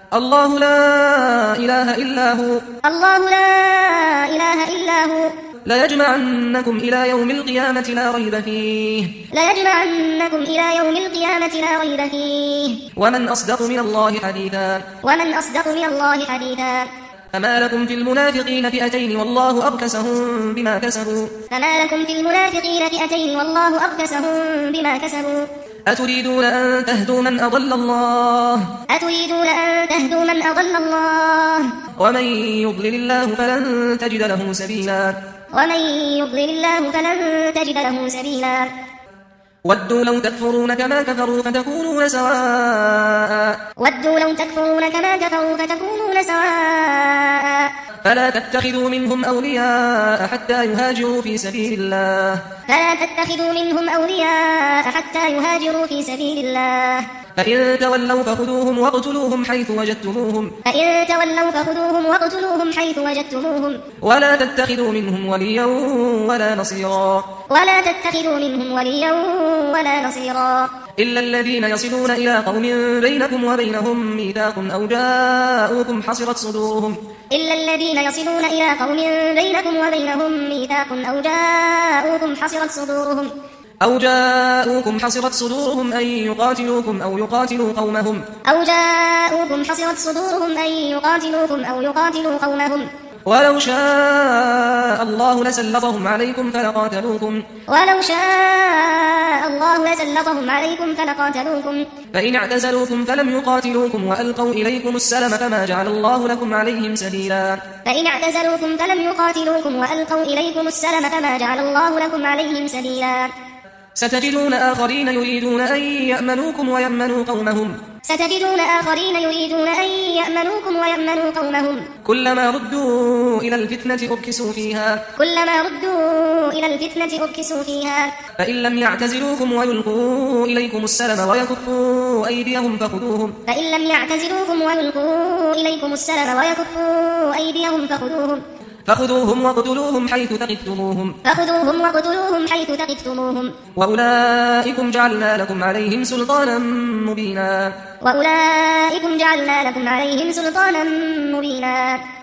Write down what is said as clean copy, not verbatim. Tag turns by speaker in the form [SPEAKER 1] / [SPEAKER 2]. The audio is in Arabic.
[SPEAKER 1] الله لا إله إلا هو
[SPEAKER 2] الله لا إله إلا هو
[SPEAKER 1] ليجمعنكم إلى يوم القيامة لا ريب فيه
[SPEAKER 2] ليجمعنكم إلى يوم القيامة لا ريب فيه
[SPEAKER 1] ومن أصدق من الله حديثا
[SPEAKER 2] ومن أصدق من الله حديثا
[SPEAKER 1] فما لكم في المنافقين فئتين والله أركسهم بما كسبوا
[SPEAKER 2] فما لكم في المنافقين فئتين والله أركسهم بما كسبوا
[SPEAKER 1] أتريدون أن تهدوا من أضل الله
[SPEAKER 2] أتريدون أن تهدوا من أضل الله
[SPEAKER 1] ومن يضلل الله فلن تجد له سبيلا
[SPEAKER 2] ومن يضلل الله فلن تجد له سبيلا
[SPEAKER 1] ودوا لو تكفرون كما كفروا فتكونون سواء
[SPEAKER 2] ودوا لو تكفرون كما كفروا فتكونون سواء
[SPEAKER 1] فلا تتخذوا منهم أولياء حتى يهاجروا في سبيل الله
[SPEAKER 2] فلا تتخذوا منهم أولياء حتى يهاجروا في سبيل الله
[SPEAKER 1] فإن تولوا فخذوهم واقتلوهم حيث وجدتموهم
[SPEAKER 2] فإن تولوا فخذوهم واقتلوهم حيث وجدتموهم
[SPEAKER 1] ولا تتخذوا منهم وليا ولا نصيرا
[SPEAKER 2] ولا تتخذوا منهم وليا ولا نصيرا
[SPEAKER 1] إلا الذين يصلون إلى قوم بينكم وبينهم ميثاق أو جاءوكم حصرت صدورهم
[SPEAKER 2] إلا الذين يصلون إلى قوم بينكم وبينهم ميثاق أو جاءوكم حصرت صدورهم أن يقاتلوكم أو يقاتلوا قومهم ولو شاء الله لسلطهم عليكم فلقاتلوكم فإن اعتزلوكم فلم يقاتلوكم وألقوا إليكم السلم فما جعل الله لكم عليهم سبيلا ستجدون آخرين يريدون أن يأمنوكم ويأمنوا قومهم كلما ردوا إلى الفتنة أركسوا فيها فإن لم يعتزلوكم ويلقوا إليكم السلم ويكفوا أيديهم فخذوهم واقتلوهم حيث ثقفتموهم وأولئكم جعلنا لكم عليهم سلطانا مبينا